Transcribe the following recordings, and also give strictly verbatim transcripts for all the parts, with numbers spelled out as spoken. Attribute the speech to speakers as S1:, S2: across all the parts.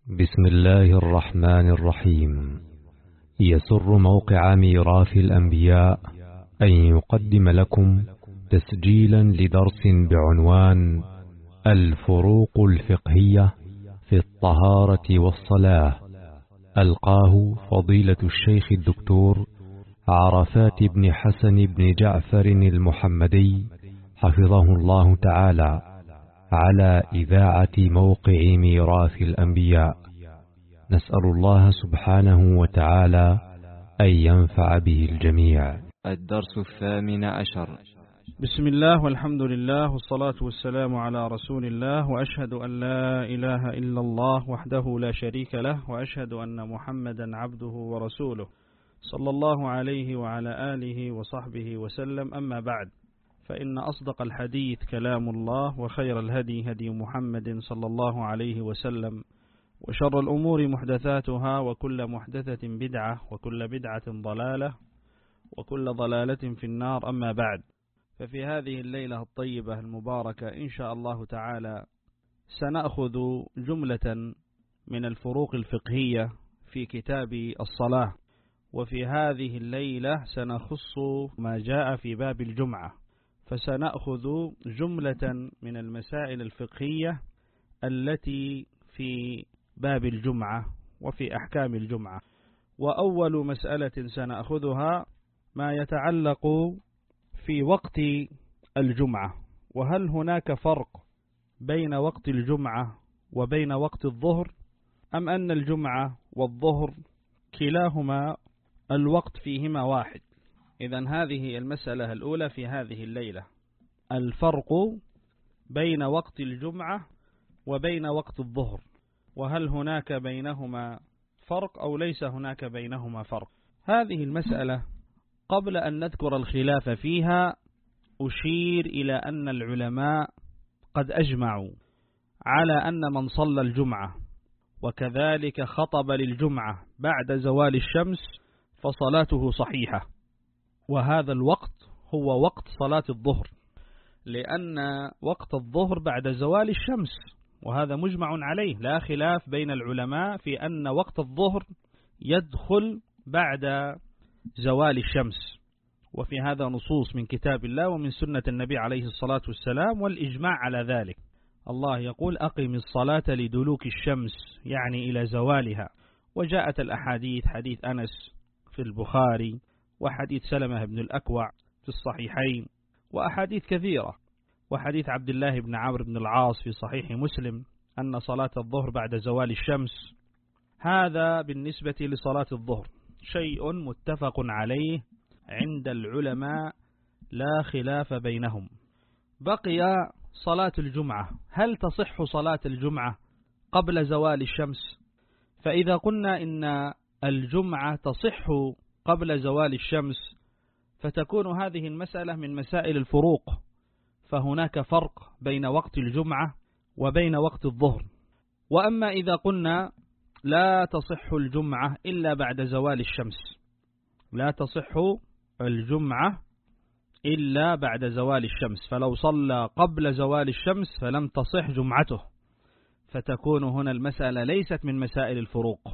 S1: بسم الله الرحمن الرحيم. يسر موقع ميراث الأنبياء أن يقدم لكم تسجيلا لدرس بعنوان الفروق الفقهية في الطهارة والصلاة، ألقاه فضيلة الشيخ الدكتور عرفات بن حسن بن جعفر المحمدي حفظه الله تعالى، على إذاعة موقع ميراث الأنبياء. نسأل الله سبحانه وتعالى أن ينفع به الجميع.
S2: الدرس الثامن عشر.
S3: بسم الله والحمد لله والصلاة والسلام على رسول الله، وأشهد أن لا إله إلا الله وحده لا شريك له، وأشهد أن محمدا عبده ورسوله صلى الله عليه وعلى آله وصحبه وسلم. أما بعد، فإن أصدق الحديث كلام الله، وخير الهدي هدي محمد صلى الله عليه وسلم، وشر الأمور محدثاتها، وكل محدثة بدعة، وكل بدعة ضلالة، وكل ضلالة في النار. أما بعد، ففي هذه الليلة الطيبة المباركة إن شاء الله تعالى سنأخذ جملة من الفروق الفقهية في كتاب الصلاة، وفي هذه الليلة سنخص ما جاء في باب الجمعة، فسنأخذ جملة من المسائل الفقهية التي في باب الجمعة وفي أحكام الجمعة. وأول مسألة سنأخذها ما يتعلق في وقت الجمعة، وهل هناك فرق بين وقت الجمعة وبين وقت الظهر، أم أن الجمعة والظهر كلاهما الوقت فيهما واحد؟ إذن هذه المسألة الأولى في هذه الليلة، الفرق بين وقت الجمعة وبين وقت الظهر، وهل هناك بينهما فرق أو ليس هناك بينهما فرق. هذه المسألة قبل أن نذكر الخلاف فيها أشير إلى أن العلماء قد أجمعوا على أن من صلى الجمعة وكذلك خطب للجمعة بعد زوال الشمس فصلاته صحيحة، وهذا الوقت هو وقت صلاة الظهر، لأن وقت الظهر بعد زوال الشمس، وهذا مجمع عليه، لا خلاف بين العلماء في أن وقت الظهر يدخل بعد زوال الشمس، وفي هذا نصوص من كتاب الله ومن سنة النبي عليه الصلاة والسلام والإجماع على ذلك. الله يقول: أقم الصلاة لدلوك الشمس، يعني إلى زوالها. وجاءت الأحاديث، حديث أنس في البخاري، وحديث سلمة بن الأكوع في الصحيحين، وأحاديث كثيرة، وحديث عبد الله بن عمرو بن العاص في صحيح مسلم أن صلاة الظهر بعد زوال الشمس. هذا بالنسبة لصلاة الظهر شيء متفق عليه عند العلماء، لا خلاف بينهم. بقي صلاة الجمعة، هل تصح صلاة الجمعة قبل زوال الشمس؟ فإذا قلنا إن الجمعة تصح قبل زوال الشمس، فتكون هذه المسألة من مسائل الفروق، فهناك فرق بين وقت الجمعة وبين وقت الظهر. وأما إذا قلنا لا تصح الجمعة إلا بعد زوال الشمس، لا تصح الجمعة إلا بعد زوال الشمس، فلو صلى قبل زوال الشمس فلم تصح جمعته، فتكون هنا المسألة ليست من مسائل الفروق.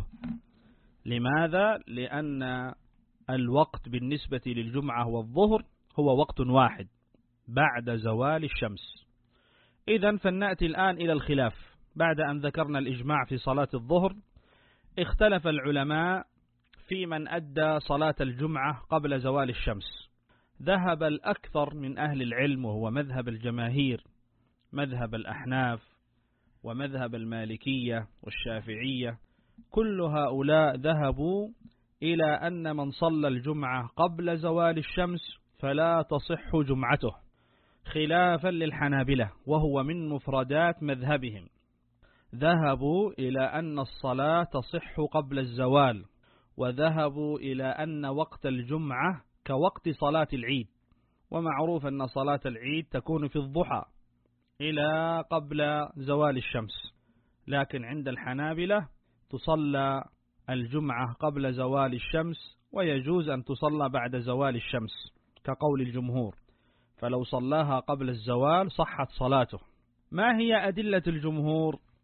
S3: لماذا؟ لأن الوقت بالنسبة للجمعة والظهر هو وقت واحد بعد زوال الشمس. إذن فلنأتي الآن إلى الخلاف. بعد أن ذكرنا الإجماع في صلاة الظهر، اختلف العلماء في من أدى صلاة الجمعة قبل زوال الشمس. ذهب الأكثر من أهل العلم، وهو مذهب الجماهير، مذهب الأحناف ومذهب المالكية والشافعية، كل هؤلاء ذهبوا إلى أن من صلى الجمعة قبل زوال الشمس فلا تصح جمعته، خلافا للحنابلة، وهو من مفردات مذهبهم. ذهبوا إلى أن الصلاة تصح قبل الزوال، وذهبوا إلى أن وقت الجمعة كوقت صلاة العيد، ومعروف أن صلاة العيد تكون في الضحى إلى قبل زوال الشمس، لكن عند الحنابلة تصلى الجمعة قبل زوال الشمس، ويجوز أن تصلى بعد زوال الشمس كقول الجمهور، فلو صلاها قبل الزوال صحت صلاته. ما هي أدلة الجمهور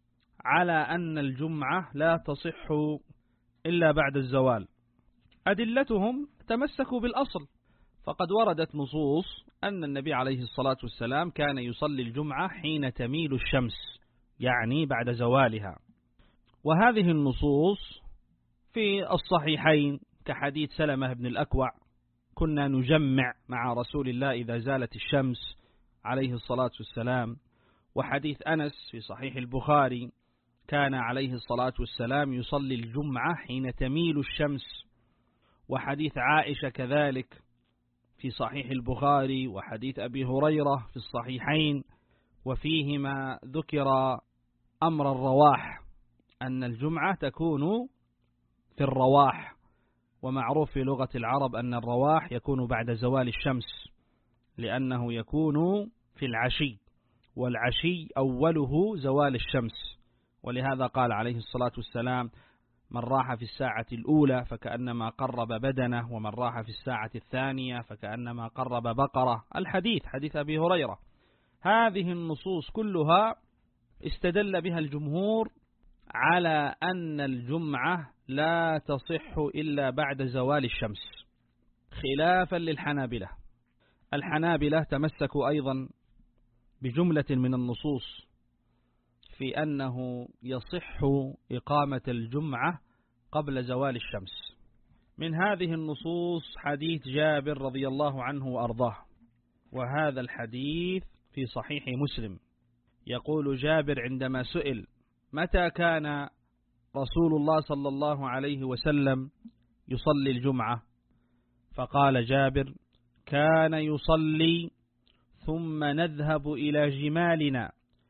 S3: على أن الجمعة لا تصح إلا بعد الزوال. أدلتهم تمسكوا بالأصل، فقد وردت نصوص أن النبي عليه الصلاة والسلام كان يصلي الجمعة حين تميل الشمس، يعني بعد زوالها. وهذه النصوص في الصحيحين كحديث سلمة بن الأكوع: كنا نجمع مع رسول الله إذا زالت الشمس عليه الصلاة والسلام. وحديث أنس في صحيح البخاري: كان عليه الصلاة والسلام يصلي الجمعة حين تميل الشمس. وحديث عائشة كذلك في صحيح البخاري، وحديث أبي هريرة في الصحيحين، وفيهما ذكر أمر الرواح، أن الجمعة تكون في الرواح، ومعروف في لغة العرب أن الرواح يكون بعد زوال الشمس، لأنه يكون في العشي، والعشي أوله زوال الشمس. ولهذا قال عليه الصلاة والسلام: من راح في الساعة الأولى فكأنما قرب بدنه، ومن راح في الساعة الثانية فكأنما قرب بقرة. الحديث حديث أبي هريرة. هذه النصوص كلها استدل بها الجمهور على أن الجمعة لا تصح إلا بعد زوال الشمس، خلافا للحنابلة. الحنابلة تمسكوا أيضا بجملة من النصوص في أنه يصح إقامة الجمعة قبل زوال الشمس. من هذه النصوص حديث جابر رضي الله عنه وأرضاه، وهذا الحديث في صحيح مسلم. يقول جابر عندما سئل: متى كان رسول الله صلى الله عليه وسلم يصلي الجمعة؟ فقال جابر: كان يصلي ثم نذهب إلى جمالنا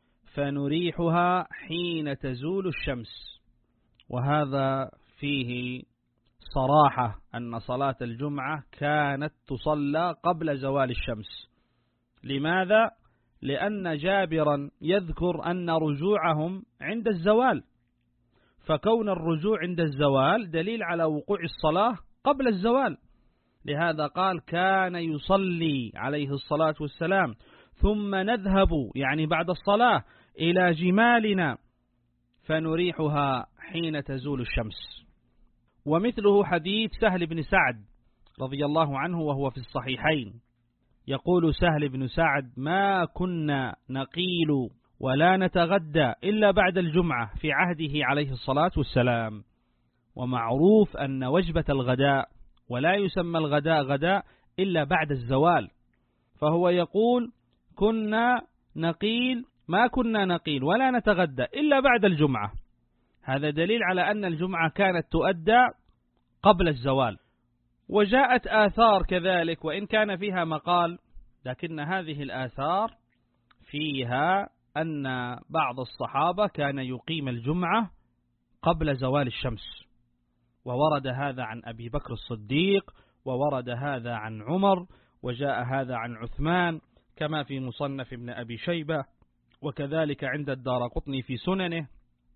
S3: فنريحها حين تزول الشمس. وهذا فيه صراحة أن صلاة الجمعة كانت تصلى قبل زوال الشمس. لماذا؟ لأن جابرا يذكر أن رجوعهم عند الزوال، فكون الرجوع عند الزوال دليل على وقوع الصلاة قبل الزوال. لهذا قال: كان يصلي عليه الصلاة والسلام ثم نذهب، يعني بعد الصلاة، إلى جمالنا فنريحها حين تزول الشمس. ومثله حديث سهل بن سعد رضي الله عنه وهو في الصحيحين. يقول سهل بن سعد: ما كنا نقيل ولا نتغدى إلا بعد الجمعة في عهده عليه الصلاة والسلام. ومعروف أن وجبة الغداء ولا يسمى الغداء غداء إلا بعد الزوال، فهو يقول: كنا نقيل ما كنا نقيل ولا نتغدى إلا بعد الجمعة. هذا دليل على أن الجمعة كانت تؤدى قبل الزوال. وجاءت آثار كذلك وإن كان فيها مقال، لكن هذه الآثار فيها أن بعض الصحابة كان يقيم الجمعة قبل زوال الشمس، وورد هذا عن أبي بكر الصديق، وورد هذا عن عمر، وجاء هذا عن عثمان كما في مصنف ابن أبي شيبة، وكذلك عند الدارقطني في سننه،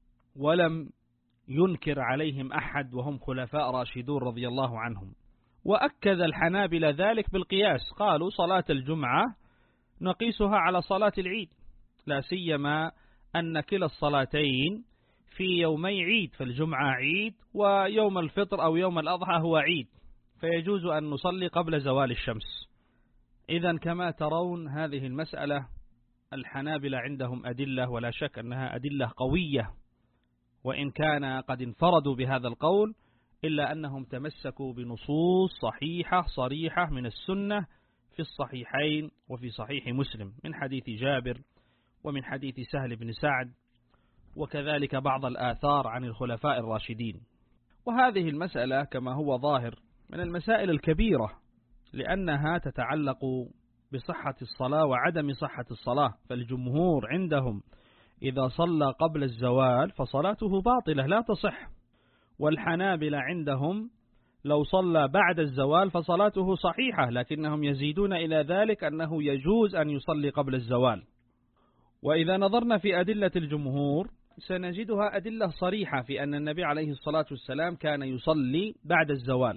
S3: ولم ينكر عليهم أحد، وهم خلفاء راشدون رضي الله عنهم. وأكد الحنابلة ذلك بالقياس، قالوا: صلاة الجمعة نقيسها على صلاة العيد، لا سيما أن كلا الصلاتين في يومي عيد، فالجمعة عيد ويوم الفطر أو يوم الأضحى هو عيد، فيجوز أن نصلي قبل زوال الشمس. إذن كما ترون هذه المسألة الحنابلة عندهم أدلة، ولا شك أنها أدلة قوية، وإن كان قد انفردوا بهذا القول إلا أنهم تمسكوا بنصوص صحيحة صريحة من السنة في الصحيحين وفي صحيح مسلم، من حديث جابر ومن حديث سهل بن سعد، وكذلك بعض الآثار عن الخلفاء الراشدين. وهذه المسألة كما هو ظاهر من المسائل الكبيرة، لأنها تتعلق بصحة الصلاة وعدم صحة الصلاة. فالجمهور عندهم إذا صلى قبل الزوال فصلاته باطلة لا تصح، والحنابلة عندهم لو صلى بعد الزوال فصلاته صحيحة، لكنهم يزيدون إلى ذلك أنه يجوز أن يصلي قبل الزوال. وإذا نظرنا في أدلة الجمهور سنجدها أدلة صريحة في أن النبي عليه الصلاة والسلام كان يصلي بعد الزوال.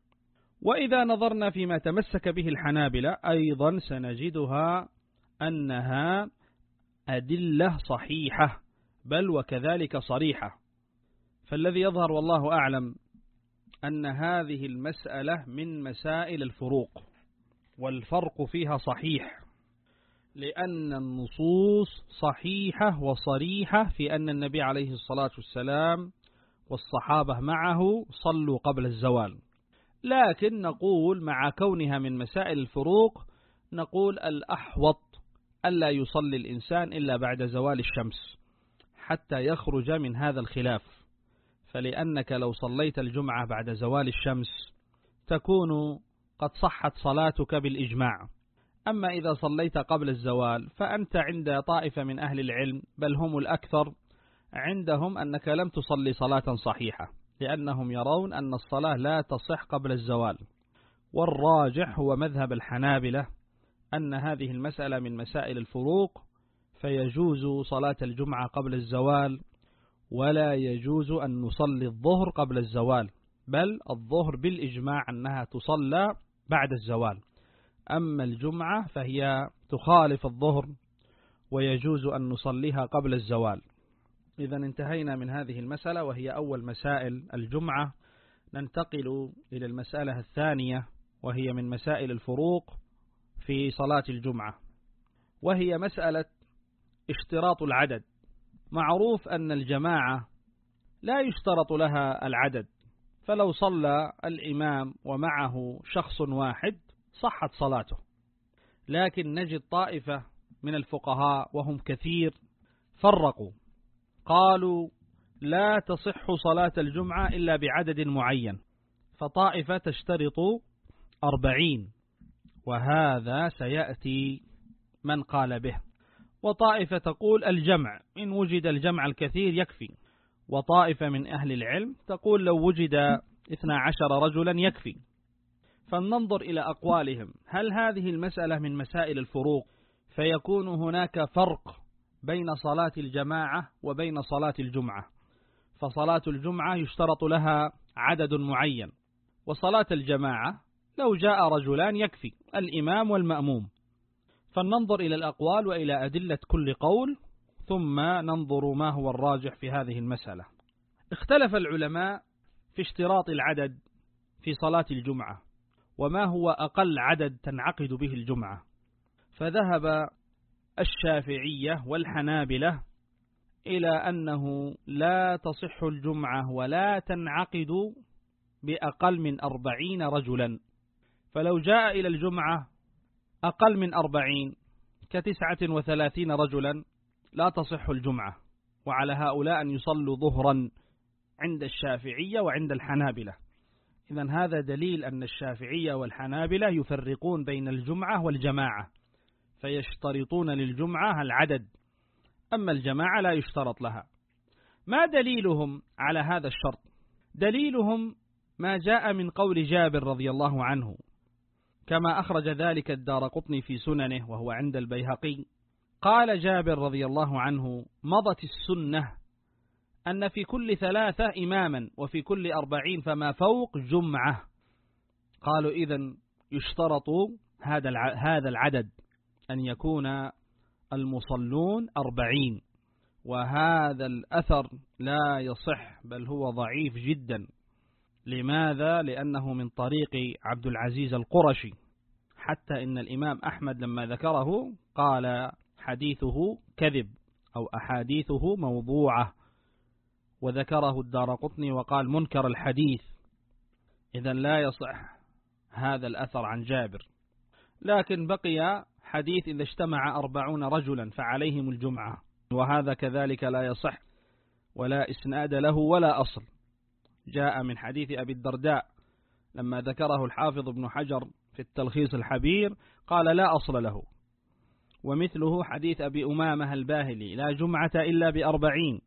S3: وإذا نظرنا فيما تمسك به الحنابلة أيضا سنجدها أنها أدلة صحيحة بل وكذلك صريحة. فالذي يظهر والله أعلم أن هذه المسألة من مسائل الفروق، والفرق فيها صحيح، لأن النصوص صحيحة وصريحة في أن النبي عليه الصلاة والسلام والصحابة معه صلوا قبل الزوال. لكن نقول مع كونها من مسائل الفروق نقول الأحوط ألا يصلي الإنسان إلا بعد زوال الشمس حتى يخرج من هذا الخلاف، فلأنك لو صليت الجمعة بعد زوال الشمس تكون قد صحت صلاتك بالإجماع. أما إذا صليت قبل الزوال فأنت عند طائفة من أهل العلم، بل هم الأكثر عندهم، أنك لم تصلي صلاة صحيحة، لأنهم يرون أن الصلاة لا تصح قبل الزوال. والراجح هو مذهب الحنابلة أن هذه المسألة من مسائل الفروق، فيجوز صلاة الجمعة قبل الزوال، ولا يجوز أن نصلي الظهر قبل الزوال، بل الظهر بالإجماع أنها تصلى بعد الزوال. أما الجمعة فهي تخالف الظهر ويجوز أن نصليها قبل الزوال. إذا انتهينا من هذه المسألة وهي أول مسائل الجمعة. ننتقل إلى المسألة الثانية وهي من مسائل الفروق في صلاة الجمعة، وهي مسألة اشتراط العدد. معروف أن الجماعة لا يشترط لها العدد، فلو صلى الإمام ومعه شخص واحد صحت صلاته. لكن نجد طائفة من الفقهاء وهم كثير فرقوا، قالوا لا تصح صلاة الجمعة إلا بعدد معين، فطائفة تشترط أربعين، وهذا سيأتي من قال به. وطائفة تقول الجمع، إن وجد الجمع الكثير يكفي. وطائفة من أهل العلم تقول لو وجد اثنا عشر رجلا يكفي. فلننظر إلى أقوالهم، هل هذه المسألة من مسائل الفروق فيكون هناك فرق بين صلاة الجماعة وبين صلاة الجمعة؟ فصلاة الجمعة يشترط لها عدد معين، وصلاة الجماعة لو جاء رجلان يكفي، الإمام والمأموم. فلننظر إلى الأقوال وإلى أدلة كل قول، ثم ننظر ما هو الراجح في هذه المسألة. اختلف العلماء في اشتراط العدد في صلاة الجمعة، وما هو أقل عدد تنعقد به الجمعة. فذهب الشافعية والحنابلة إلى أنه لا تصح الجمعة ولا تنعقد بأقل من أربعين رجلا. فلو جاء إلى الجمعة أقل من أربعين كتسعة وثلاثين رجلا لا تصح الجمعة، وعلى هؤلاء أن يصلوا ظهرا عند الشافعية وعند الحنابلة. إذن هذا دليل أن الشافعية والحنابلة يفرقون بين الجمعة والجماعة، فيشترطون للجمعة العدد، أما الجماعة لا يشترط لها. ما دليلهم على هذا الشرط؟ دليلهم ما جاء من قول جابر رضي الله عنه، كما أخرج ذلك الدارقطني في سننه وهو عند البيهقي. قال جابر رضي الله عنه: مضت السنة أن في كل ثلاثة إماما وفي كل أربعين فما فوق جمعة. قالوا إذن يشترط هذا هذا العدد أن يكون المصلون أربعين، وهذا الأثر لا يصح بل هو ضعيف جدا. لماذا؟ لأنه من طريق عبد العزيز القرشي، حتى إن الإمام أحمد لما ذكره قال حديثه كذب أو أحاديثه موضوعة، وذكره الدارقطني وقال منكر الحديث. إذن لا يصح هذا الأثر عن جابر. لكن بقي حديث إذا اجتمع أربعون رجلا فعليهم الجمعة، وهذا كذلك لا يصح ولا إسناد له ولا أصل. جاء من حديث أبي الدرداء لما ذكره الحافظ ابن حجر في التلخيص الحبير قال لا أصل له. ومثله حديث أبي أمامة الباهلي: لا جمعة إلا بأربعين،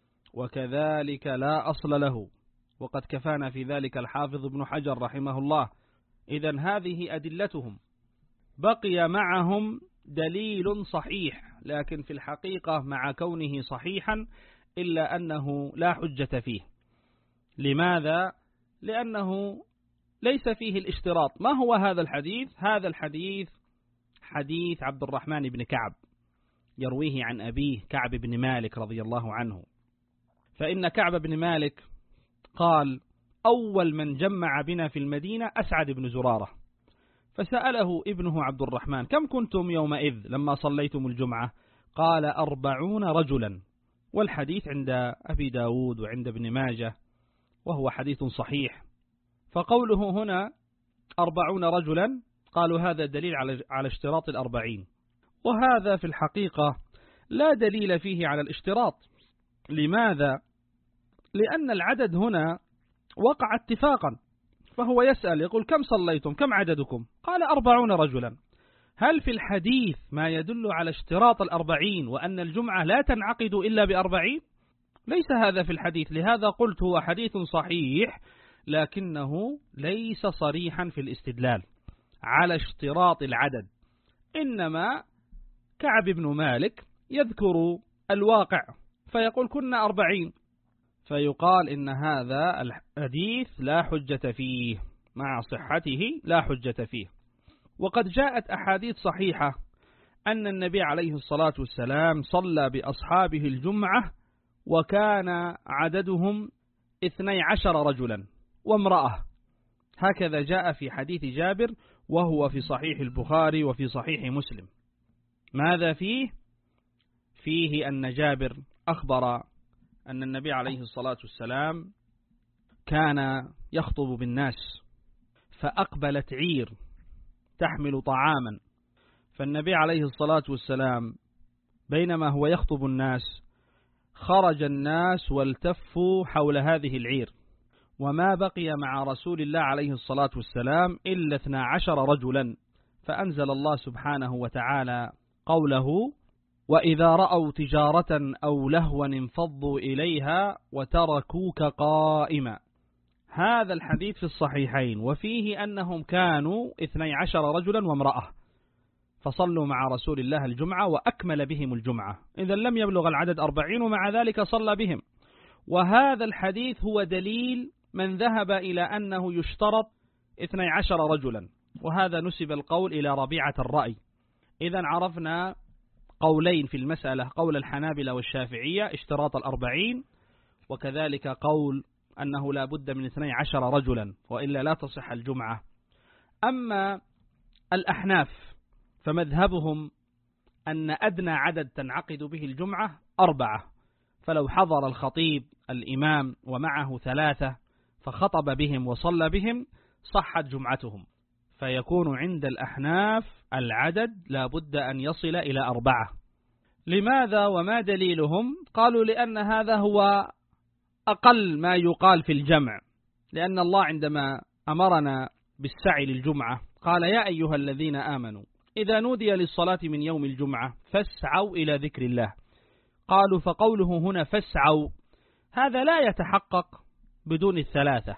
S3: وكذلك لا أصل له، وقد كفانا في ذلك الحافظ ابن حجر رحمه الله. إذن هذه أدلتهم. بقي معهم دليل صحيح، لكن في الحقيقة مع كونه صحيحا إلا أنه لا حجة فيه. لماذا؟ لأنه ليس فيه الاشتراط. ما هو هذا الحديث؟ هذا الحديث حديث عبد الرحمن بن كعب يرويه عن أبيه كعب بن مالك رضي الله عنه، فإن كعب بن مالك قال: أول من جمع بنا في المدينة أسعد بن زرارة، فسأله ابنه عبد الرحمن: كم كنتم يومئذ لما صليتم الجمعة؟ قال: أربعون رجلا. والحديث عند أبي داود وعند ابن ماجه، وهو حديث صحيح. فقوله هنا أربعون رجلا قالوا هذا دليل على على اشتراط الأربعين، وهذا في الحقيقة لا دليل فيه على الاشتراط. لماذا؟ لأن العدد هنا وقع اتفاقا، فهو يسأل يقول: كم صليتم؟ كم عددكم؟ قال: أربعون رجلا. هل في الحديث ما يدل على اشتراط الأربعين وأن الجمعة لا تنعقد إلا بأربعين؟ ليس هذا في الحديث. لهذا قلت هو حديث صحيح، لكنه ليس صريحا في الاستدلال على اشتراط العدد، إنما كعب بن مالك يذكر الواقع فيقول: كنا أربعين، فيقال إن هذا الحديث لا حجة فيه، مع صحته لا حجة فيه. وقد جاءت أحاديث صحيحة أن النبي عليه الصلاة والسلام صلى بأصحابه الجمعة وكان عددهم اثني عشر رجلا وامرأة، هكذا جاء في حديث جابر، وهو في صحيح البخاري وفي صحيح مسلم. ماذا فيه؟ فيه أن جابر أخبر أن النبي عليه الصلاة والسلام كان يخطب بالناس، فأقبلت عير تحمل طعاما، فالنبي عليه الصلاة والسلام بينما هو يخطب الناس خرج الناس والتفوا حول هذه العير، وما بقي مع رسول الله عليه الصلاة والسلام إلا اثنا عشر رجلا، فأنزل الله سبحانه وتعالى قوله: وإذا رأوا تجارة أو لهوا انفضوا إليها وتركوك قائما. هذا الحديث في الصحيحين، وفيه أنهم كانوا اثني عشر رجلا وامرأة، فصلوا مع رسول الله الجمعة وأكمل بهم الجمعة، إذا لم يبلغ العدد أربعين ومع ذلك صلى بهم. وهذا الحديث هو دليل من ذهب إلى أنه يشترط اثني عشر رجلا، وهذا نسب القول إلى ربيعة الرأي. إذا عرفنا قولين في المسألة: قول الحنابلة والشافعية اشتراط الأربعين، وكذلك قول أنه لا بد من اثني عشر رجلا وإلا لا تصح الجمعة. أما الأحناف فمذهبهم أن أدنى عدد تنعقد به الجمعة أربعة، فلو حضر الخطيب الإمام ومعه ثلاثة فخطب بهم وصلى بهم صحت جمعتهم، فيكون عند الأحناف العدد لا بد أن يصل إلى أربعة. لماذا وما دليلهم؟ قالوا: لأن هذا هو أقل ما يقال في الجمع، لأن الله عندما أمرنا بالسعي للجمعة قال: يا أيها الذين آمنوا إذا نودي للصلاة من يوم الجمعة فاسعوا إلى ذكر الله. قالوا: فقوله هنا فاسعوا هذا لا يتحقق بدون الثلاثة.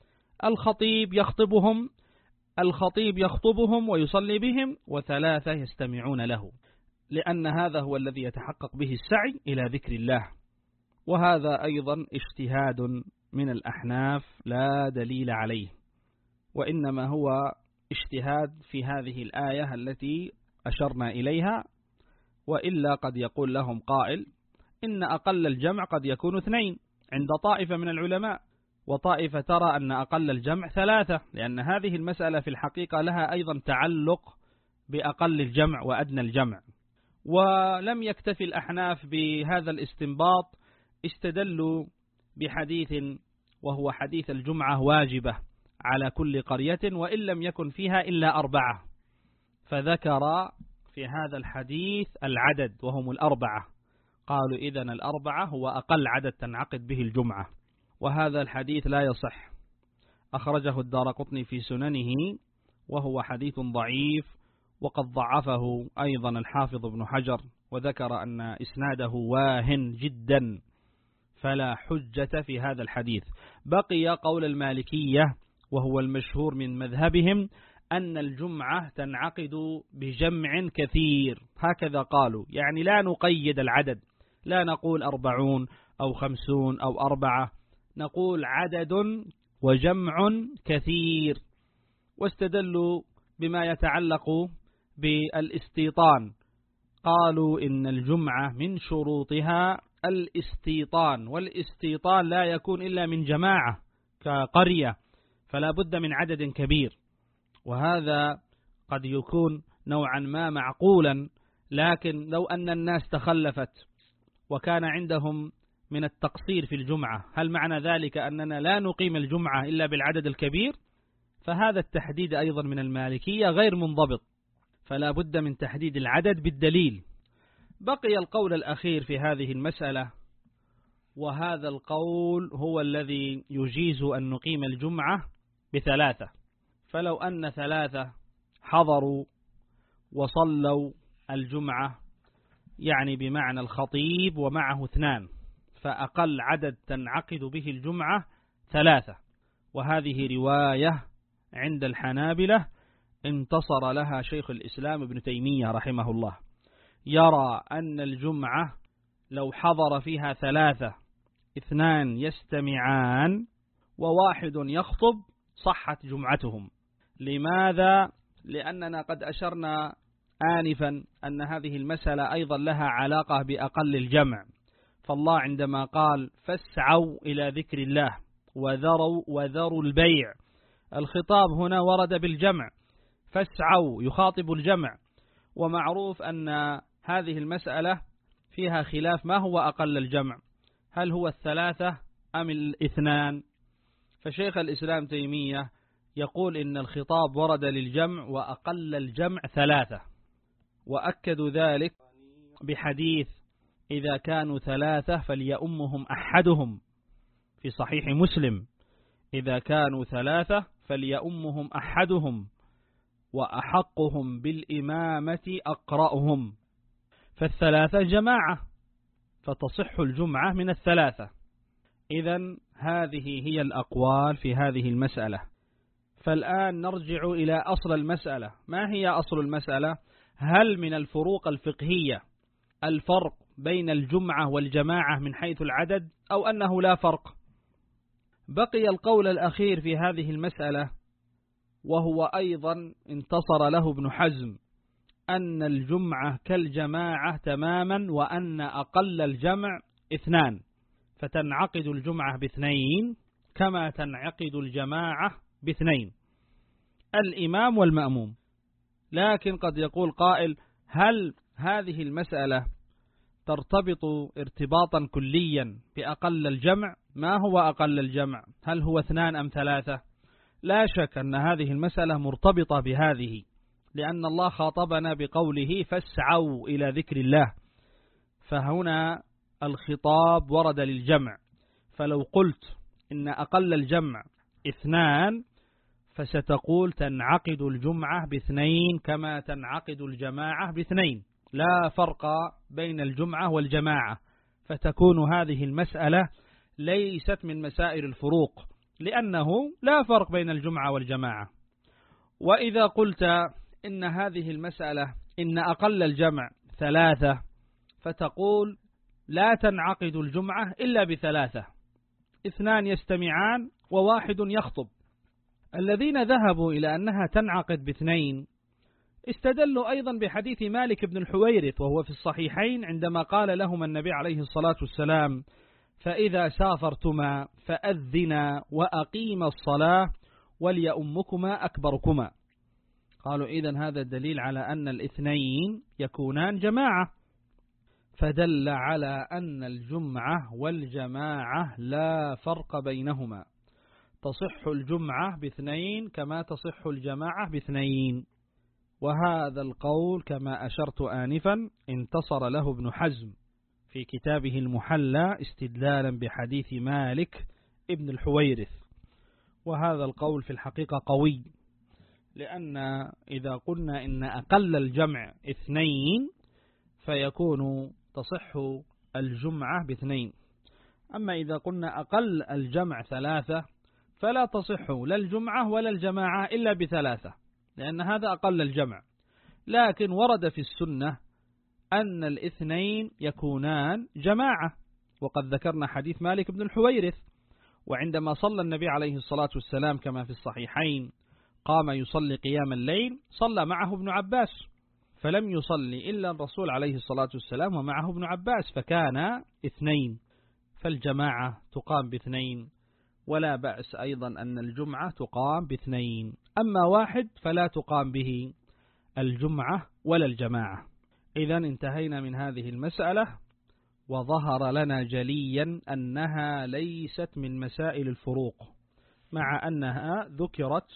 S3: الخطيب يخطبهم الخطيب يخطبهم ويصلي بهم وثلاثة يستمعون له، لأن هذا هو الذي يتحقق به السعي إلى ذكر الله. وهذا أيضا اجتهاد من الأحناف لا دليل عليه، وإنما هو اجتهاد في هذه الآية التي أشرنا إليها. وإلا قد يقول لهم قائل: إن أقل الجمع قد يكون اثنين عند طائفة من العلماء، وطائفة ترى أن أقل الجمع ثلاثة، لأن هذه المسألة في الحقيقة لها أيضا تعلق بأقل الجمع وأدنى الجمع. ولم يكتفي الأحناف بهذا الاستنباط، استدلوا بحديث وهو حديث الجمعة واجبة على كل قرية وإن لم يكن فيها إلا أربعة، فذكر في هذا الحديث العدد وهم الأربعة، قالوا إذن الأربعة هو أقل عدد تنعقد به الجمعة، وهذا الحديث لا يصح. أخرجه الدارقطني في سننه وهو حديث ضعيف، وقد ضعفه أيضا الحافظ ابن حجر، وذكر أن إسناده واهن جدا، فلا حجة في هذا الحديث. بقي قول المالكية وهو المشهور من مذهبهم أن الجمعة تنعقد بجمع كثير، هكذا قالوا، يعني لا نقيد العدد، لا نقول أربعون أو خمسون أو أربعة، نقول عدد وجمع كثير. واستدلوا بما يتعلق بالاستيطان، قالوا إن الجمعة من شروطها الاستيطان، والاستيطان لا يكون إلا من جماعة كقرية، فلا بد من عدد كبير، وهذا قد يكون نوعا ما معقولا. لكن لو أن الناس تخلفت وكان عندهم من التقصير في الجمعة، هل معنى ذلك أننا لا نقيم الجمعة إلا بالعدد الكبير؟ فهذا التحديد أيضا من المالكية غير منضبط، فلا بد من تحديد العدد بالدليل. بقي القول الأخير في هذه المسألة، وهذا القول هو الذي يجيز أن نقيم الجمعة بثلاثة. فلو أن ثلاثة حضروا وصلوا الجمعة، يعني بمعنى الخطيب ومعه اثنان، فأقل عدد تنعقد به الجمعة ثلاثة، وهذه رواية عند الحنابلة انتصر لها شيخ الإسلام ابن تيمية رحمه الله، يرى أن الجمعة لو حضر فيها ثلاثة، اثنان يستمعان وواحد يخطب، صحت جمعتهم. لماذا؟ لأننا قد أشرنا آنفا أن هذه المسألة أيضا لها علاقة بأقل الجمع، فالله عندما قال فاسعوا إلى ذكر الله وذروا وذروا البيع، الخطاب هنا ورد بالجمع، فاسعوا يخاطب الجمع، ومعروف أن هذه المسألة فيها خلاف ما هو أقل الجمع، هل هو الثلاثة أم الاثنان؟ فشيخ الإسلام تيمية يقول إن الخطاب ورد للجمع وأقل الجمع ثلاثة، وأكدوا ذلك بحديث إذا كانوا ثلاثة فليؤمهم أحدهم في صحيح مسلم، إذا كانوا ثلاثة فليؤمهم أحدهم وأحقهم بالإمامة أقرأهم، فالثلاثة جماعة فتصح الجمعة من الثلاثة. إذن هذه هي الأقوال في هذه المسألة. فالآن نرجع إلى أصل المسألة. ما هي أصل المسألة؟ هل من الفروق الفقهية الفرق بين الجمعة والجماعة من حيث العدد، أو أنه لا فرق؟ بقي القول الأخير في هذه المسألة، وهو أيضا انتصر له ابن حزم، أن الجمعة كالجماعة تماما، وأن أقل الجمع اثنان، فتنعقد الجمعة باثنين كما تنعقد الجماعة باثنين، الإمام والمأموم. لكن قد يقول قائل هل هذه المسألة ترتبط ارتباطا كليا بأقل الجمع؟ ما هو أقل الجمع؟ هل هو اثنان أم ثلاثة؟ لا شك أن هذه المسألة مرتبطة بهذه، لأن الله خاطبنا بقوله فاسعوا إلى ذكر الله، فهنا الخطاب ورد للجمع. فلو قلت إن أقل الجمع اثنان، فستقول تنعقد الجمعة باثنين كما تنعقد الجماعة باثنين، لا فرق بين الجمعة والجماعة، فتكون هذه المسألة ليست من مسائل الفروق، لأنه لا فرق بين الجمعة والجماعة. وإذا قلت إن هذه المسألة إن أقل الجمع ثلاثة، فتقول لا تنعقد الجمعة إلا بثلاثة، اثنان يستمعان وواحد يخطب. الذين ذهبوا إلى أنها تنعقد باثنين استدلوا أيضا بحديث مالك بن الحويرث، وهو في الصحيحين، عندما قال لهما النبي عليه الصلاة والسلام فإذا سافرتما فأذنا وأقيما الصلاة وليؤمكما أكبركما. قالوا إذن هذا الدليل على أن الاثنين يكونان جماعة، فدل على أن الجمعة والجماعة لا فرق بينهما، تصح الجمعة باثنين كما تصح الجماعة باثنين. وهذا القول كما أشرت آنفا انتصر له ابن حزم في كتابه المحلى استدلالا بحديث مالك ابن الحويرث، وهذا القول في الحقيقة قوي، لأن إذا قلنا إن أقل الجمع اثنين فيكون تصح الجمعة باثنين، أما إذا قلنا أقل الجمع ثلاثة فلا تصح لا الجمعة ولا الجماعة إلا بثلاثة، لأن هذا أقل الجمع. لكن ورد في السنة أن الاثنين يكونان جماعة، وقد ذكرنا حديث مالك بن الحويرث، وعندما صلى النبي عليه الصلاة والسلام كما في الصحيحين قام يصلي قيام الليل، صلى معه ابن عباس، فلم يصلي إلا الرسول عليه الصلاة والسلام ومعه ابن عباس، فكان اثنين، فالجماعة تقام باثنين، ولا بأس أيضا أن الجمعة تقام باثنين. أما واحد فلا تقام به الجمعة ولا الجماعة. إذن انتهينا من هذه المسألة، وظهر لنا جليا أنها ليست من مسائل الفروق، مع أنها ذكرت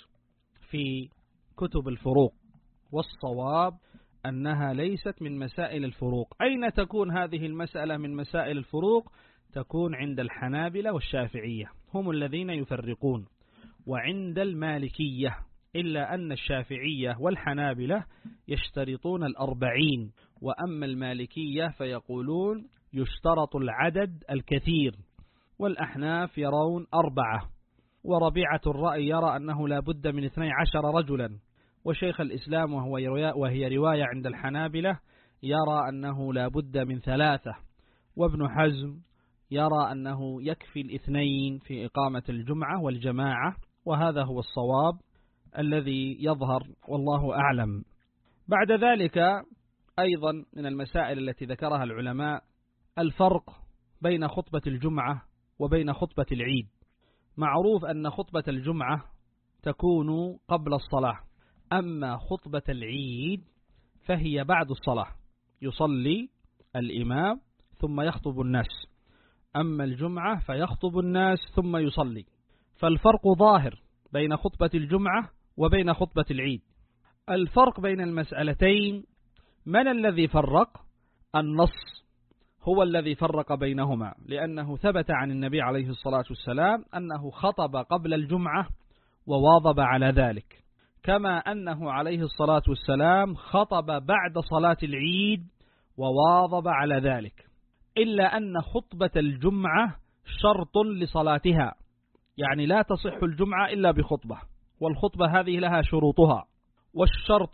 S3: في كتب الفروق، والصواب أنها ليست من مسائل الفروق. أين تكون هذه المسألة من مسائل الفروق؟ تكون عند الحنابلة والشافعية، هم الذين يفرقون، وعند المالكية، إلا أن الشافعية والحنابلة يشترطون الأربعين، وأما المالكية فيقولون يشترط العدد الكثير، والأحناف يرون أربعة، وربيعة الرأي يرى أنه لا بد من اثني عشر رجلا، وشيخ الإسلام وهو وهي رواية عند الحنابلة يرى أنه لا بد من ثلاثة، وابن حزم يرى أنه يكفي الاثنين في إقامة الجمعة والجماعة، وهذا هو الصواب الذي يظهر والله أعلم. بعد ذلك أيضا من المسائل التي ذكرها العلماء الفرق بين خطبة الجمعة وبين خطبة العيد. معروف أن خطبة الجمعة تكون قبل الصلاة، أما خطبة العيد فهي بعد الصلاة، يصلي الإمام ثم يخطب الناس، أما الجمعة فيخطب الناس ثم يصلي. فالفرق ظاهر بين خطبة الجمعة وبين خطبة العيد. الفرق بين المسألتين من الذي فرق؟ النص هو الذي فرق بينهما، لأنه ثبت عن النبي عليه الصلاة والسلام أنه خطب قبل الجمعة وواظب على ذلك، كما أنه عليه الصلاة والسلام خطب بعد صلاة العيد وواظب على ذلك، إلا أن خطبة الجمعة شرط لصلاتها، يعني لا تصح الجمعة إلا بخطبة، والخطبة هذه لها شروطها، والشرط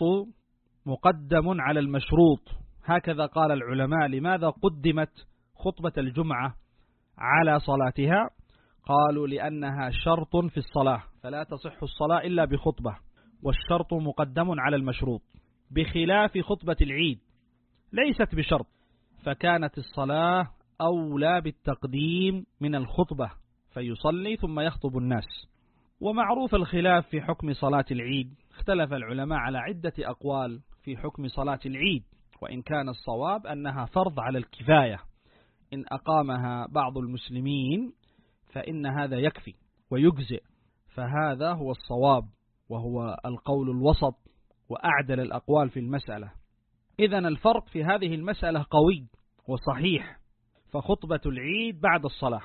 S3: مقدم على المشروط، هكذا قال العلماء. لماذا قدمت خطبة الجمعة على صلاتها؟ قالوا لأنها شرط في الصلاة، فلا تصح الصلاة إلا بخطبة، والشرط مقدم على المشروط، بخلاف خطبة العيد ليست بشرط، فكانت الصلاة أولى بالتقديم من الخطبة، فيصلي ثم يخطب الناس. ومعروف الخلاف في حكم صلاة العيد، اختلف العلماء على عدة أقوال في حكم صلاة العيد، وإن كان الصواب أنها فرض على الكفاية، إن أقامها بعض المسلمين فإن هذا يكفي ويجزئ، فهذا هو الصواب وهو القول الوسط وأعدل الأقوال في المسألة. إذن الفرق في هذه المسألة قوي وصحيح، فخطبة العيد بعد الصلاة،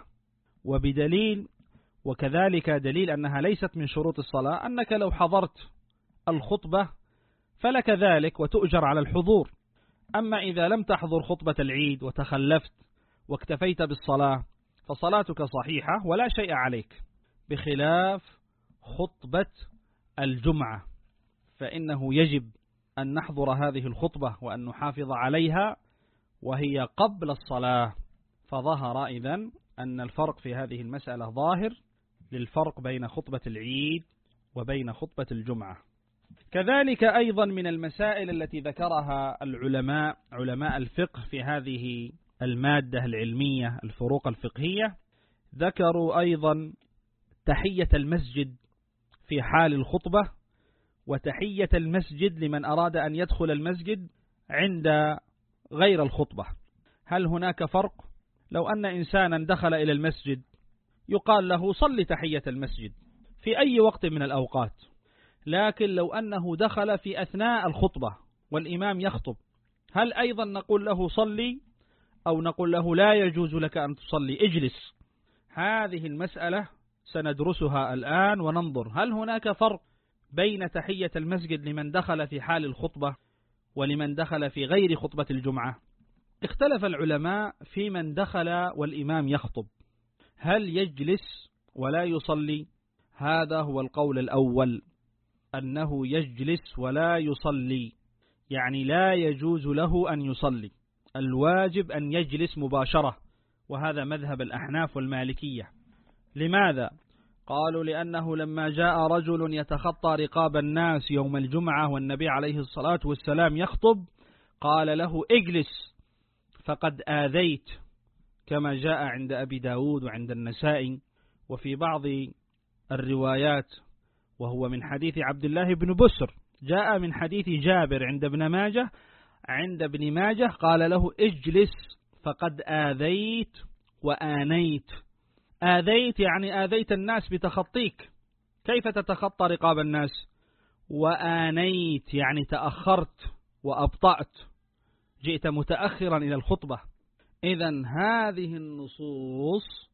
S3: وبدليل وكذلك دليل أنها ليست من شروط الصلاة أنك لو حضرت الخطبة فلك ذلك وتؤجر على الحضور، أما إذا لم تحضر خطبة العيد وتخلفت واكتفيت بالصلاة فصلاتك صحيحة ولا شيء عليك، بخلاف خطبة الجمعة فإنه يجب أن نحضر هذه الخطبة وأن نحافظ عليها وهي قبل الصلاة. فظهر إذن أن الفرق في هذه المسألة ظاهر للفرق بين خطبة العيد وبين خطبة الجمعة. كذلك أيضا من المسائل التي ذكرها العلماء علماء الفقه في هذه المادة العلمية الفروق الفقهية، ذكروا أيضا تحية المسجد في حال الخطبة، وتحية المسجد لمن أراد أن يدخل المسجد عند غير الخطبة. هل هناك فرق؟ لو أن إنسانا دخل إلى المسجد يقال له صل تحية المسجد في أي وقت من الأوقات، لكن لو أنه دخل في أثناء الخطبة والإمام يخطب، هل أيضا نقول له صلي أو نقول له لا يجوز لك أن تصلي اجلس؟ هذه المسألة سندرسها الآن وننظر هل هناك فرق بين تحية المسجد لمن دخل في حال الخطبة ولمن دخل في غير خطبة الجمعة. اختلف العلماء في من دخل والإمام يخطب، هل يجلس ولا يصلي؟ هذا هو القول الأول، أنه يجلس ولا يصلي، يعني لا يجوز له أن يصلي، الواجب أن يجلس مباشرة، وهذا مذهب الأحناف والمالكية. لماذا؟ قالوا لأنه لما جاء رجل يتخطى رقاب الناس يوم الجمعة والنبي عليه الصلاة والسلام يخطب، قال له اجلس فقد آذيت، كما جاء عند أبي داود وعند النسائي وفي بعض الروايات، وهو من حديث عبد الله بن بسر. جاء من حديث جابر عند ابن ماجه عند ابن ماجه قال له اجلس فقد آذيت وآنيت. آذيت يعني آذيت الناس بتخطيك، كيف تتخطى رقاب الناس؟ وآنيت يعني تأخرت وأبطأت، جئت متأخرا إلى الخطبة. إذن هذه النصوص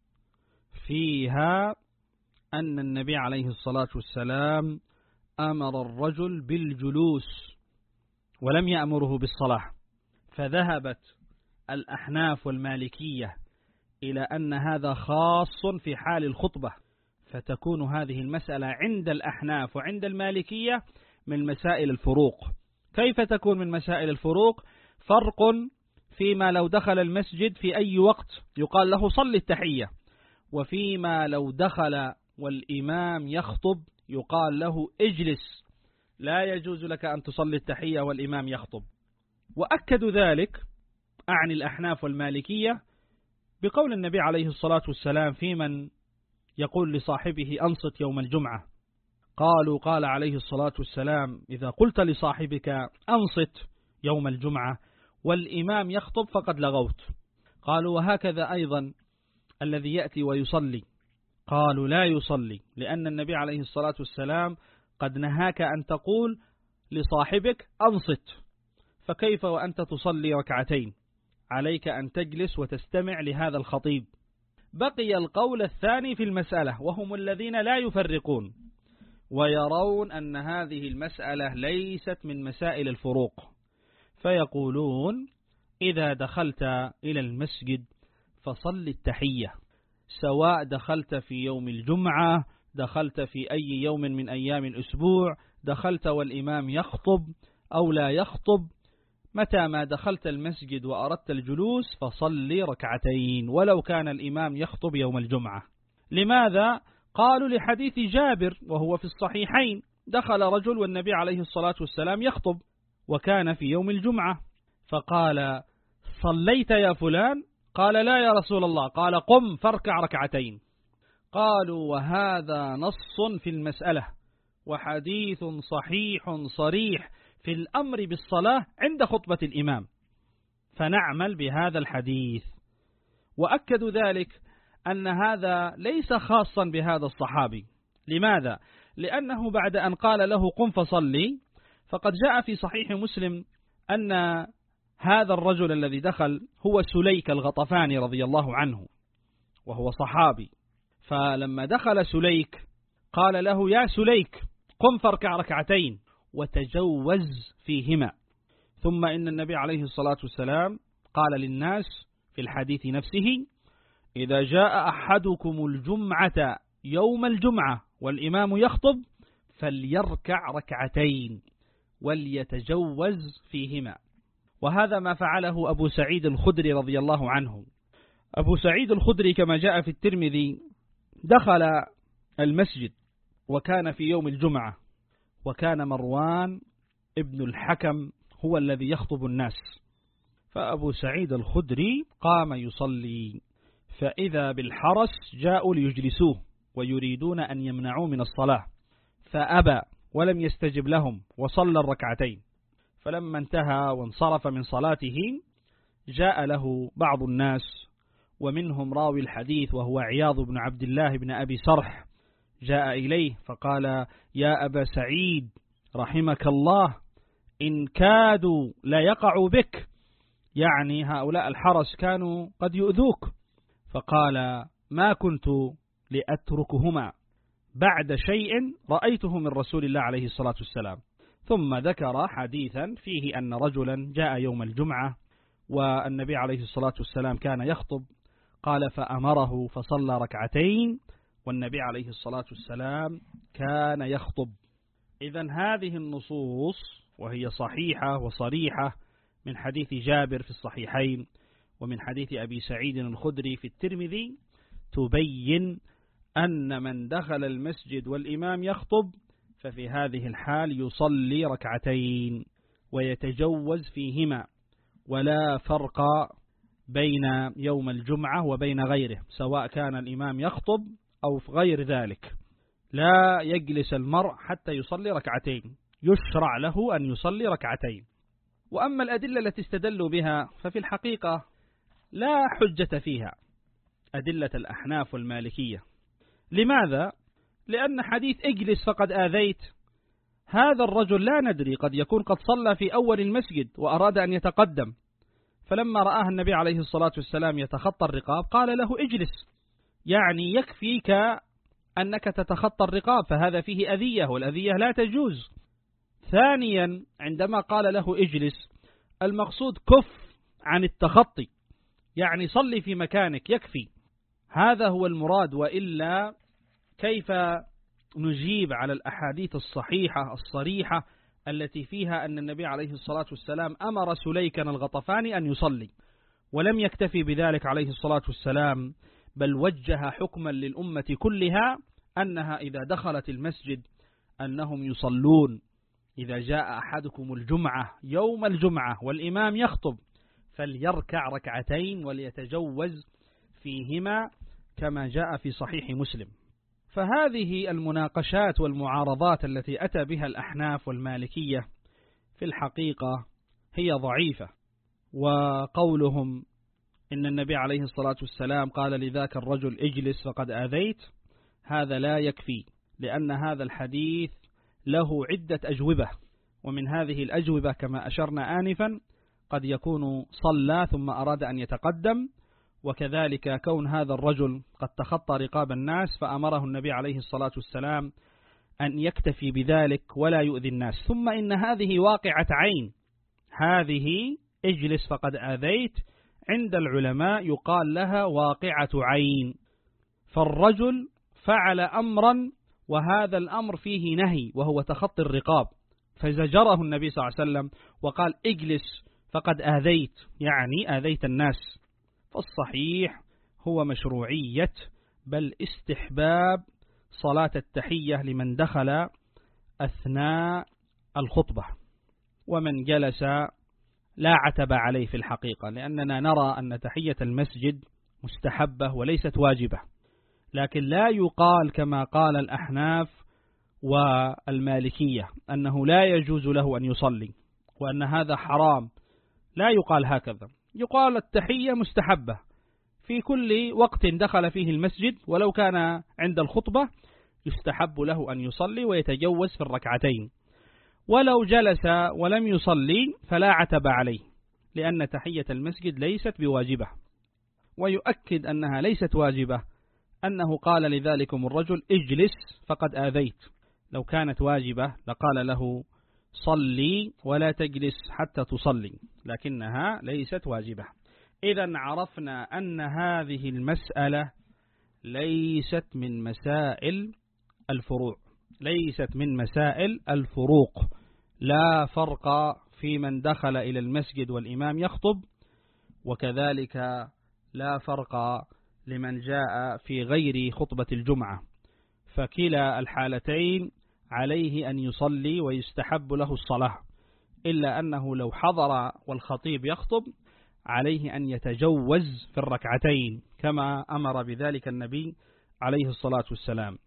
S3: فيها أن النبي عليه الصلاة والسلام أمر الرجل بالجلوس ولم يأمره بالصلاة، فذهبت الأحناف والمالكية إلى أن هذا خاص في حال الخطبة، فتكون هذه المسألة عند الأحناف وعند المالكية من مسائل الفروق. كيف تكون من مسائل الفروق؟ فرق فيما لو دخل المسجد في أي وقت يقال له صل التحية، وفيما لو دخل والإمام يخطب يقال له اجلس، لا يجوز لك أن تصلي التحية والإمام يخطب. وأكدوا ذلك أعني الأحناف والمالكية بقول النبي عليه الصلاة والسلام في من يقول لصاحبه أنصت يوم الجمعة. قالوا قال عليه الصلاة والسلام إذا قلت لصاحبك أنصت يوم الجمعة والإمام يخطب فقد لغوت. قالوا وهكذا أيضا الذي يأتي ويصلي. قالوا لا يصلي، لأن النبي عليه الصلاة والسلام قد نهاك أن تقول لصاحبك أنصت، فكيف وأنت تصلي ركعتين؟ عليك أن تجلس وتستمع لهذا الخطيب. بقي القول الثاني في المسألة، وهم الذين لا يفرقون ويرون أن هذه المسألة ليست من مسائل الفروق، فيقولون إذا دخلت إلى المسجد فصل التحية، سواء دخلت في يوم الجمعة، دخلت في أي يوم من أيام الأسبوع، دخلت والإمام يخطب أو لا يخطب، متى ما دخلت المسجد وأردت الجلوس فصلي ركعتين ولو كان الإمام يخطب يوم الجمعة. لماذا؟ قالوا لحديث جابر وهو في الصحيحين، دخل رجل والنبي عليه الصلاة والسلام يخطب وكان في يوم الجمعة، فقال صليت يا فلان؟ قال لا يا رسول الله. قال قم فاركع ركعتين. قالوا وهذا نص في المسألة وحديث صحيح صريح في الأمر بالصلاة عند خطبة الإمام، فنعمل بهذا الحديث. وأكدوا ذلك أن هذا ليس خاصا بهذا الصحابي. لماذا؟ لأنه بعد أن قال له قم فصلي، فقد جاء في صحيح مسلم أن هذا الرجل الذي دخل هو سليك الغطفاني رضي الله عنه، وهو صحابي. فلما دخل سليك قال له يا سليك قم فاركع ركعتين وتجوز فيهما. ثم إن النبي عليه الصلاة والسلام قال للناس في الحديث نفسه إذا جاء أحدكم الجمعة يوم الجمعة والإمام يخطب فليركع ركعتين وليتجوز فيهما. وهذا ما فعله أبو سعيد الخدري رضي الله عنه. أبو سعيد الخدري كما جاء في الترمذي دخل المسجد وكان في يوم الجمعة، وكان مروان ابن الحكم هو الذي يخطب الناس، فأبو سعيد الخدري قام يصلي، فإذا بالحرس جاءوا ليجلسوه ويريدون أن يمنعوه من الصلاة، فأبى ولم يستجب لهم وصلى الركعتين. فلما انتهى وانصرف من صلاته جاء له بعض الناس ومنهم راوي الحديث وهو عياض بن عبد الله بن أبي سرح، جاء إليه فقال يا أبا سعيد رحمك الله إن كادوا لا يقعوا بك، يعني هؤلاء الحرس كانوا قد يؤذوك. فقال ما كنت لأتركهما بعد شيء رأيته من رسول الله عليه الصلاة والسلام. ثم ذكر حديثا فيه أن رجلا جاء يوم الجمعة والنبي عليه الصلاة والسلام كان يخطب، قال فأمره فصلى ركعتين والنبي عليه الصلاة والسلام كان يخطب. إذن هذه النصوص وهي صحيحة وصريحة من حديث جابر في الصحيحين ومن حديث أبي سعيد الخدري في الترمذي تبين أن من دخل المسجد والإمام يخطب ففي هذه الحال يصلي ركعتين ويتجوز فيهما، ولا فرق بين يوم الجمعة وبين غيره، سواء كان الإمام يخطب أو في غير ذلك. لا يجلس المرء حتى يصلي ركعتين، يشرع له أن يصلي ركعتين. وأما الأدلة التي استدلوا بها ففي الحقيقة لا حجة فيها، أدلة الأحناف والمالكية. لماذا؟ لأن حديث اجلس فقد آذيت، هذا الرجل لا ندري، قد يكون قد صلى في أول المسجد وأراد أن يتقدم، فلما رآه النبي عليه الصلاة والسلام يتخطى الرقاب قال له اجلس، يعني يكفيك أنك تتخطى الرقاب، فهذا فيه أذية، والأذية لا تجوز. ثانيا عندما قال له اجلس، المقصود كف عن التخطي، يعني صلي في مكانك يكفي، هذا هو المراد. وإلا كيف نجيب على الأحاديث الصحيحة الصريحة التي فيها أن النبي عليه الصلاة والسلام أمر سليكا الغطفاني أن يصلي، ولم يكتفي بذلك عليه الصلاة والسلام، بل وجه حكما للأمة كلها أنها إذا دخلت المسجد أنهم يصلون. إذا جاء أحدكم الجمعة يوم الجمعة والإمام يخطب فليركع ركعتين وليتجوز فيهما كما جاء في صحيح مسلم. فهذه المناقشات والمعارضات التي أتى بها الأحناف والمالكية في الحقيقة هي ضعيفة. وقولهم إن النبي عليه الصلاة والسلام قال لذاك الرجل اجلس فقد آذيت، هذا لا يكفي، لأن هذا الحديث له عدة أجوبة، ومن هذه الأجوبة كما أشرنا آنفا قد يكون صلى ثم أراد أن يتقدم، وكذلك كون هذا الرجل قد تخطى رقاب الناس فأمره النبي عليه الصلاة والسلام أن يكتفي بذلك ولا يؤذي الناس. ثم إن هذه واقعة عين، هذه اجلس فقد آذيت عند العلماء يقال لها واقعة عين، فالرجل فعل أمرا وهذا الأمر فيه نهي وهو تخطي الرقاب، فزجره النبي صلى الله عليه وسلم وقال اجلس فقد آذيت، يعني آذيت الناس. فالصحيح هو مشروعية بل استحباب صلاة التحية لمن دخل أثناء الخطبة، ومن جلس لا عتب عليه في الحقيقة، لأننا نرى أن تحية المسجد مستحبة وليست واجبة، لكن لا يقال كما قال الأحناف والمالكية أنه لا يجوز له أن يصلي وأن هذا حرام، لا يقال هكذا، يقال التحية مستحبة في كل وقت دخل فيه المسجد، ولو كان عند الخطبة يستحب له أن يصلي ويتجوز في الركعتين، ولو جلس ولم يصلي فلا عتب عليه، لأن تحية المسجد ليست بواجبة. ويؤكد أنها ليست واجبة أنه قال لذلكم الرجل اجلس فقد آذيت، لو كانت واجبة لقال له صلي ولا تجلس حتى تصلي، لكنها ليست واجبة. إذن عرفنا أن هذه المسألة ليست من مسائل الفروع، ليست من مسائل الفروق، لا فرق في من دخل إلى المسجد والإمام يخطب، وكذلك لا فرق لمن جاء في غير خطبة الجمعة، فكلا الحالتين عليه أن يصلي ويستحب له الصلاة، إلا أنه لو حضر والخطيب يخطب عليه أن يتجوز في الركعتين كما أمر بذلك النبي عليه الصلاة والسلام.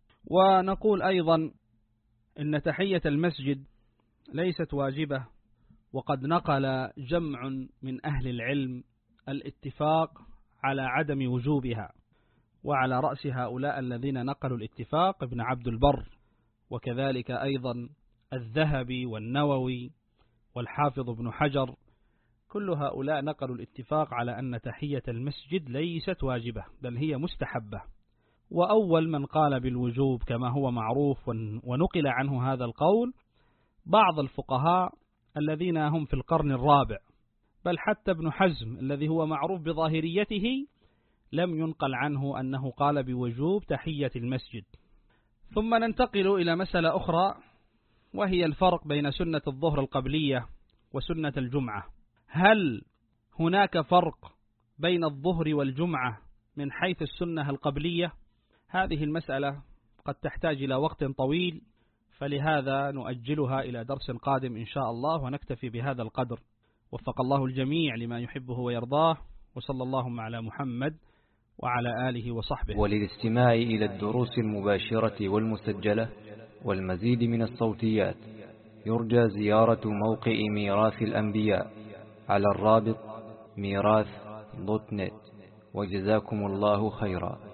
S3: ونقول أيضا إن تحية المسجد ليست واجبة، وقد نقل جمع من أهل العلم الاتفاق على عدم وجوبها، وعلى رأس هؤلاء الذين نقلوا الاتفاق ابن عبد البر، وكذلك أيضا الذهبي والنووي والحافظ ابن حجر، كل هؤلاء نقلوا الاتفاق على أن تحية المسجد ليست واجبة بل هي مستحبة. وأول من قال بالوجوب كما هو معروف ونقل عنه هذا القول بعض الفقهاء الذين هم في القرن الرابع، بل حتى ابن حزم الذي هو معروف بظاهريته لم ينقل عنه أنه قال بوجوب تحية المسجد. ثم ننتقل إلى مسألة أخرى، وهي الفرق بين سنة الظهر القبلية وسنة الجمعة. هل هناك فرق بين الظهر والجمعة من حيث السنة القبلية؟ هذه المسألة قد تحتاج إلى وقت طويل، فلهذا نؤجلها إلى درس قادم إن شاء الله، ونكتفي بهذا القدر. وفق الله الجميع لما يحبه ويرضاه، وصلى اللهم على محمد وعلى آله وصحبه.
S2: وللاستماع إلى الدروس المباشرة والمسجلة والمزيد من الصوتيات يرجى زيارة موقع ميراث الأنبياء على الرابط ميراث دوت نت. وجزاكم الله خيرا.